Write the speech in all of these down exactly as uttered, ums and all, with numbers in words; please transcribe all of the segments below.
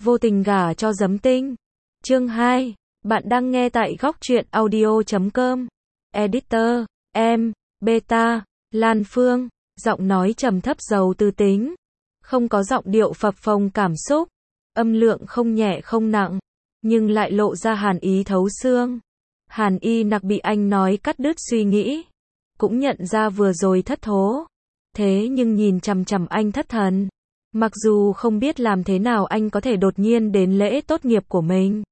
Vô tình gả cho Giấm Tinh. Chương hai. Bạn đang nghe tại góc truyện audio chấm com. Editor, em, Beta, Lan Phương, giọng nói trầm thấp giàu tư tính. Không có giọng điệu phập phồng cảm xúc. Âm lượng không nhẹ không nặng, nhưng lại lộ ra hàn ý thấu xương. Hàn Y Nặc bị anh nói cắt đứt suy nghĩ. Cũng nhận ra vừa rồi thất thố. Thế nhưng nhìn chằm chằm anh thất thần. Mặc dù không biết làm thế nào anh có thể đột nhiên đến lễ tốt nghiệp của mình.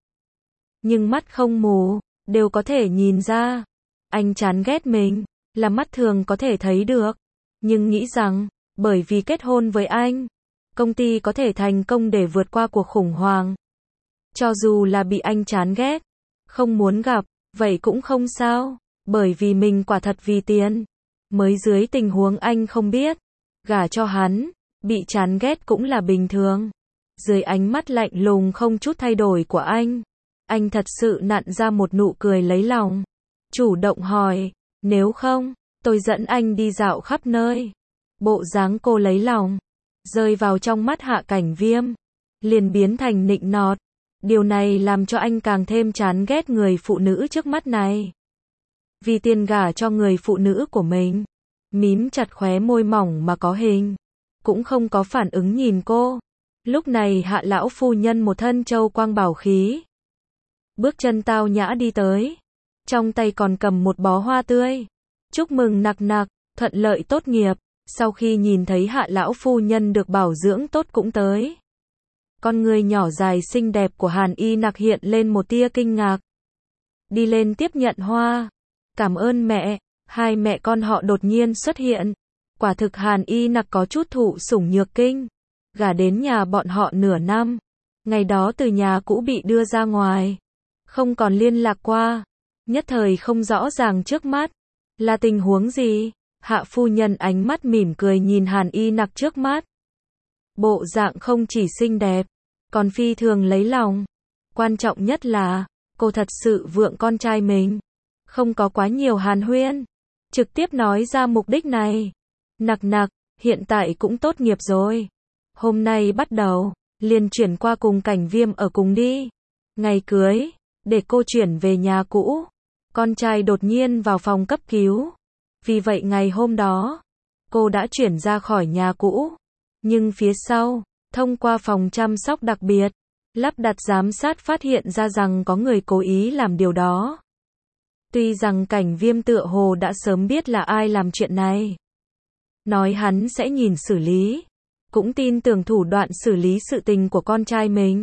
Nhưng mắt không mù, đều có thể nhìn ra. Anh chán ghét mình, là mắt thường có thể thấy được. Nhưng nghĩ rằng, bởi vì kết hôn với anh, công ty có thể thành công để vượt qua cuộc khủng hoảng. Cho dù là bị anh chán ghét, không muốn gặp, vậy cũng không sao. Bởi vì mình quả thật vì tiền. Mới dưới tình huống anh không biết, gả cho hắn, bị chán ghét cũng là bình thường. Dưới ánh mắt lạnh lùng không chút thay đổi của anh, anh thật sự nặn ra một nụ cười lấy lòng. Chủ động hỏi, nếu không, tôi dẫn anh đi dạo khắp nơi. Bộ dáng cô lấy lòng, rơi vào trong mắt Hạ Cảnh Viêm, liền biến thành nịnh nọt. Điều này làm cho anh càng thêm chán ghét người phụ nữ trước mắt này. Vì tiền gả cho người phụ nữ của mình, mím chặt khóe môi mỏng mà có hình, cũng không có phản ứng nhìn cô. Lúc này Hạ lão phu nhân một thân châu quang bảo khí, bước chân tao nhã đi tới, trong tay còn cầm một bó hoa tươi. Chúc mừng Nặc Nặc, thuận lợi tốt nghiệp. Sau khi nhìn thấy Hạ lão phu nhân được bảo dưỡng tốt cũng tới, con người nhỏ dài xinh đẹp của Hàn Y Nặc hiện lên một tia kinh ngạc. Đi lên tiếp nhận hoa. Cảm ơn mẹ. Hai mẹ con họ đột nhiên xuất hiện. Quả thực Hàn Y Nặc có chút thụ sủng nhược kinh. Gả đến nhà bọn họ nửa năm. Ngày đó từ nhà cũ bị đưa ra ngoài, không còn liên lạc qua. Nhất thời không rõ ràng trước mắt là tình huống gì. Hạ phu nhân ánh mắt mỉm cười nhìn Hàn Y Nặc trước mắt. Bộ dạng không chỉ xinh đẹp, còn phi thường lấy lòng. Quan trọng nhất là, cô thật sự vượng con trai mình. Không có quá nhiều hàn huyên, trực tiếp nói ra mục đích này. Nặc Nặc, hiện tại cũng tốt nghiệp rồi. Hôm nay bắt đầu, liền chuyển qua cùng Cảnh Viêm ở cùng đi. Ngày cưới, để cô chuyển về nhà cũ. Con trai đột nhiên vào phòng cấp cứu. Vì vậy ngày hôm đó, cô đã chuyển ra khỏi nhà cũ. Nhưng phía sau, thông qua phòng chăm sóc đặc biệt, lắp đặt giám sát phát hiện ra rằng có người cố ý làm điều đó. Tuy rằng Cảnh Viêm tựa hồ đã sớm biết là ai làm chuyện này, nói hắn sẽ nhìn xử lý, cũng tin tưởng thủ đoạn xử lý sự tình của con trai mình.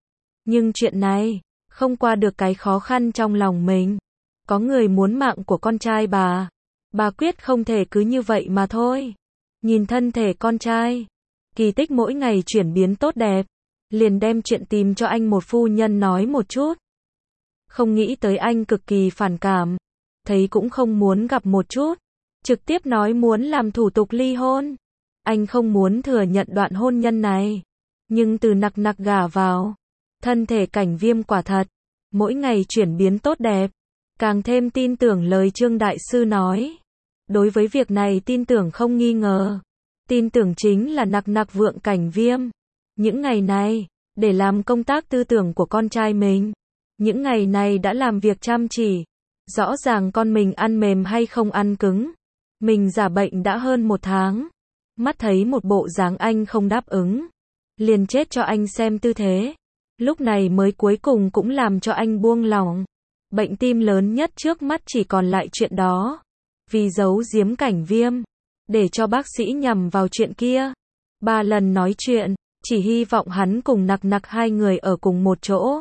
Nhưng chuyện này, không qua được cái khó khăn trong lòng mình. Có người muốn mạng của con trai bà. Bà quyết không thể cứ như vậy mà thôi. Nhìn thân thể con trai, kỳ tích mỗi ngày chuyển biến tốt đẹp, liền đem chuyện tìm cho anh một phu nhân nói một chút. Không nghĩ tới anh cực kỳ phản cảm, thấy cũng không muốn gặp một chút, trực tiếp nói muốn làm thủ tục ly hôn. Anh không muốn thừa nhận đoạn hôn nhân này, nhưng từ Nặc Nặc gả vào, thân thể Cảnh Viêm quả thật mỗi ngày chuyển biến tốt đẹp, càng thêm tin tưởng lời Trương đại sư nói. Đối với việc này tin tưởng không nghi ngờ, tin tưởng chính là Nặc Nặc vượng Cảnh Viêm. Những ngày này, để làm công tác tư tưởng của con trai mình, những ngày này đã làm việc chăm chỉ. Rõ ràng con mình ăn mềm hay không ăn cứng, mình giả bệnh đã hơn một tháng. Mắt thấy một bộ dáng anh không đáp ứng, liền chết cho anh xem tư thế. Lúc này mới cuối cùng cũng làm cho anh buông lỏng. Bệnh tim lớn nhất trước mắt chỉ còn lại chuyện đó. Vì giấu giếm Cảnh Viêm, để cho bác sĩ nhằm vào chuyện kia. Ba lần nói chuyện, chỉ hy vọng hắn cùng Nặc Nặc hai người ở cùng một chỗ.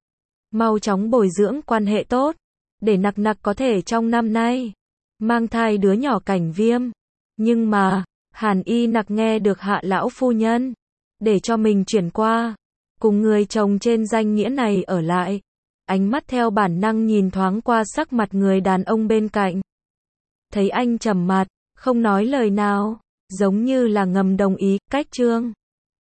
Mau chóng bồi dưỡng quan hệ tốt, để Nặc Nặc có thể trong năm nay mang thai đứa nhỏ Cảnh Viêm. Nhưng mà, Hàn Y Nặc nghe được Hạ lão phu nhân để cho mình chuyển qua, cùng người chồng trên danh nghĩa này ở lại. Ánh mắt theo bản năng nhìn thoáng qua sắc mặt người đàn ông bên cạnh. Thấy anh trầm mặt, không nói lời nào, giống như là ngầm đồng ý. Cách Trương